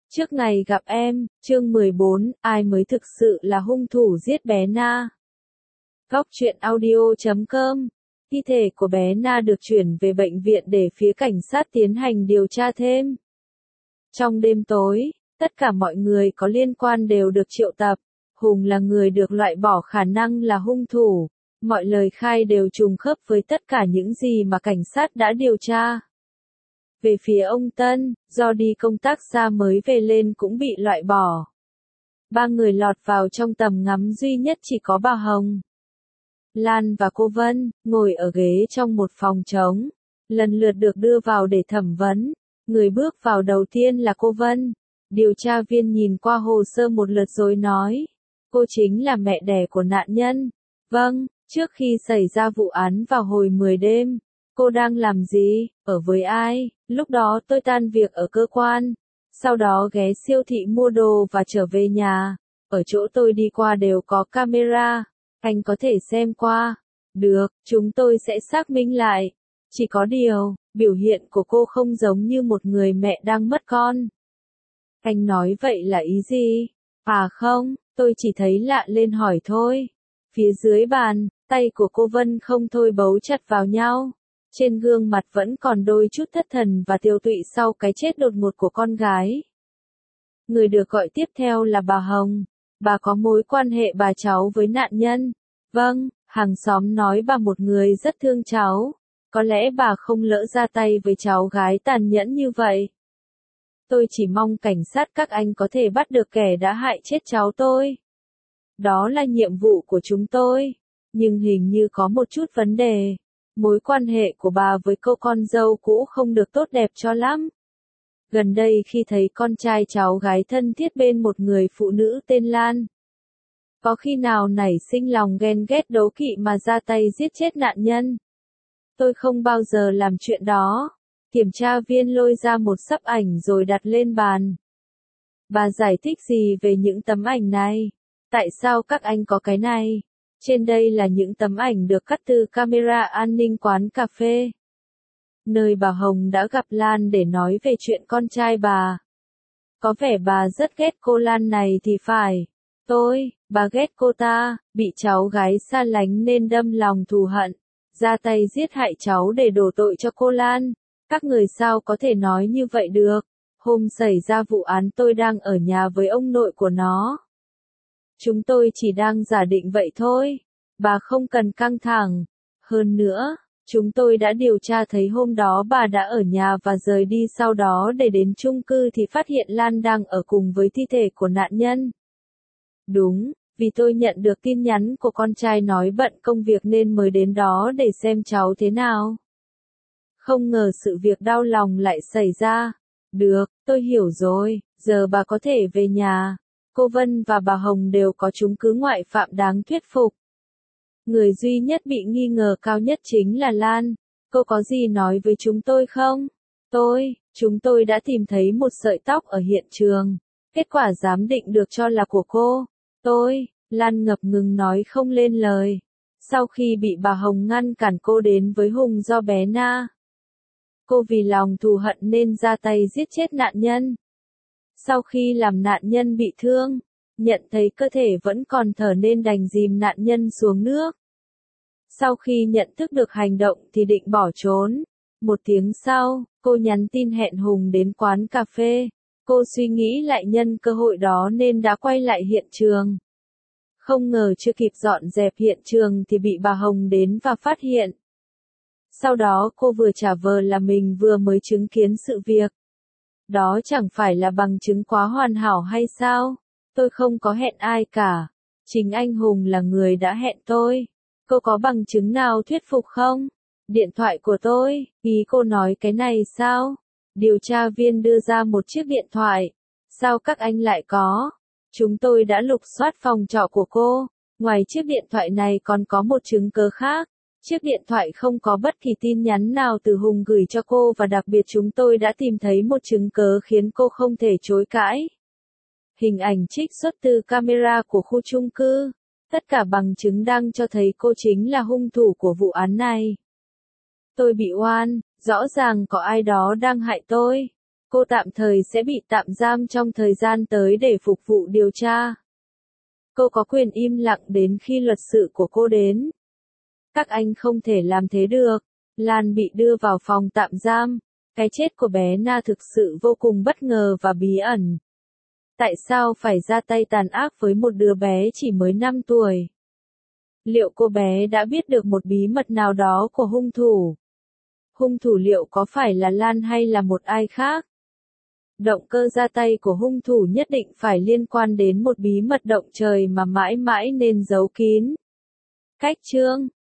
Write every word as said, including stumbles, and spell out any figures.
Trước ngày gặp em, chương mười bốn, ai mới thực sự là hung thủ giết bé Na? Góc truyện audio chấm com. Thi thể của bé Na được chuyển về bệnh viện để phía cảnh sát tiến hành điều tra thêm. Trong đêm tối, tất cả mọi người có liên quan đều được triệu tập. Hùng là người được loại bỏ khả năng là hung thủ. Mọi lời khai đều trùng khớp với tất cả những gì mà cảnh sát đã điều tra. Về phía ông Tân, do đi công tác xa mới về lên cũng bị loại bỏ. Ba người lọt vào trong tầm ngắm duy nhất chỉ có bà Hồng, Lan và cô Vân, ngồi ở ghế trong một phòng trống, lần lượt được đưa vào để thẩm vấn. Người bước vào đầu tiên là cô Vân. Điều tra viên nhìn qua hồ sơ một lượt rồi nói, cô chính là mẹ đẻ của nạn nhân. Vâng, trước khi xảy ra vụ án vào hồi mười đêm, cô đang làm gì, ở với ai? Lúc đó tôi tan việc ở cơ quan, sau đó ghé siêu thị mua đồ và trở về nhà. Ở chỗ tôi đi qua đều có camera, anh có thể xem qua. Được, chúng tôi sẽ xác minh lại. Chỉ có điều, biểu hiện của cô không giống như một người mẹ đang mất con. Anh nói vậy là ý gì? À không, tôi chỉ thấy lạ lên hỏi thôi. Phía dưới bàn, tay của cô Vân không thôi bấu chặt vào nhau. Trên gương mặt vẫn còn đôi chút thất thần và tiêu tụy sau cái chết đột ngột của con gái. Người được gọi tiếp theo là bà Hồng. Bà có mối quan hệ bà cháu với nạn nhân. Vâng, hàng xóm nói bà một người rất thương cháu. Có lẽ bà không lỡ ra tay với cháu gái tàn nhẫn như vậy. Tôi chỉ mong cảnh sát các anh có thể bắt được kẻ đã hại chết cháu tôi. Đó là nhiệm vụ của chúng tôi. Nhưng hình như có một chút vấn đề. Mối quan hệ của bà với cô con dâu cũ không được tốt đẹp cho lắm. Gần đây khi thấy con trai cháu gái thân thiết bên một người phụ nữ tên Lan, có khi nào nảy sinh lòng ghen ghét đố kỵ mà ra tay giết chết nạn nhân? Tôi không bao giờ làm chuyện đó. Kiểm tra viên lôi ra một sấp ảnh rồi đặt lên bàn. Bà giải thích gì về những tấm ảnh này? Tại sao các anh có cái này? Trên đây là những tấm ảnh được cắt từ camera an ninh quán cà phê, nơi bà Hồng đã gặp Lan để nói về chuyện con trai bà. Có vẻ bà rất ghét cô Lan này thì phải. Tôi, bà ghét cô ta, bị cháu gái xa lánh nên đâm lòng thù hận, ra tay giết hại cháu để đổ tội cho cô Lan. Các người sao có thể nói như vậy được? Hôm xảy ra vụ án tôi đang ở nhà với ông nội của nó. Chúng tôi chỉ đang giả định vậy thôi. Bà không cần căng thẳng. Hơn nữa, chúng tôi đã điều tra thấy hôm đó bà đã ở nhà và rời đi sau đó để đến chung cư thì phát hiện Lan đang ở cùng với thi thể của nạn nhân. Đúng, vì tôi nhận được tin nhắn của con trai nói bận công việc nên mới đến đó để xem cháu thế nào. Không ngờ sự việc đau lòng lại xảy ra. Được, tôi hiểu rồi, giờ bà có thể về nhà. Cô Vân và bà Hồng đều có chứng cứ ngoại phạm đáng thuyết phục. Người duy nhất bị nghi ngờ cao nhất chính là Lan. Cô có gì nói với chúng tôi không? Tôi, chúng tôi đã tìm thấy một sợi tóc ở hiện trường. Kết quả giám định được cho là của cô. Tôi, Lan ngập ngừng nói không lên lời. Sau khi bị bà Hồng ngăn cản cô đến với Hùng do bé Na, cô vì lòng thù hận nên ra tay giết chết nạn nhân. Sau khi làm nạn nhân bị thương, nhận thấy cơ thể vẫn còn thở nên đành dìm nạn nhân xuống nước. Sau khi nhận thức được hành động thì định bỏ trốn. Một tiếng sau, cô nhắn tin hẹn Hùng đến quán cà phê. Cô suy nghĩ lại nhân cơ hội đó nên đã quay lại hiện trường. Không ngờ chưa kịp dọn dẹp hiện trường thì bị bà Hồng đến và phát hiện. Sau đó cô vừa trả vờ là mình vừa mới chứng kiến sự việc. Đó chẳng phải là bằng chứng quá hoàn hảo hay sao? Tôi không có hẹn ai cả. Chính anh Hùng là người đã hẹn tôi. Cô có bằng chứng nào thuyết phục không? Điện thoại của tôi, ý cô nói cái này sao? Điều tra viên đưa ra một chiếc điện thoại. Sao các anh lại có? Chúng tôi đã lục soát phòng trọ của cô. Ngoài chiếc điện thoại này còn có một chứng cứ khác. Chiếc điện thoại không có bất kỳ tin nhắn nào từ Hùng gửi cho cô và đặc biệt chúng tôi đã tìm thấy một chứng cứ khiến cô không thể chối cãi. Hình ảnh trích xuất từ camera của khu chung cư. Tất cả bằng chứng đang cho thấy cô chính là hung thủ của vụ án này. Tôi bị oan, rõ ràng có ai đó đang hại tôi. Cô tạm thời sẽ bị tạm giam trong thời gian tới để phục vụ điều tra. Cô có quyền im lặng đến khi luật sự của cô đến. Các anh không thể làm thế được. Lan bị đưa vào phòng tạm giam. Cái chết của bé Na thực sự vô cùng bất ngờ và bí ẩn. Tại sao phải ra tay tàn ác với một đứa bé chỉ mới năm tuổi? Liệu cô bé đã biết được một bí mật nào đó của hung thủ? Hung thủ liệu có phải là Lan hay là một ai khác? Động cơ ra tay của hung thủ nhất định phải liên quan đến một bí mật động trời mà mãi mãi nên giấu kín. Cách chương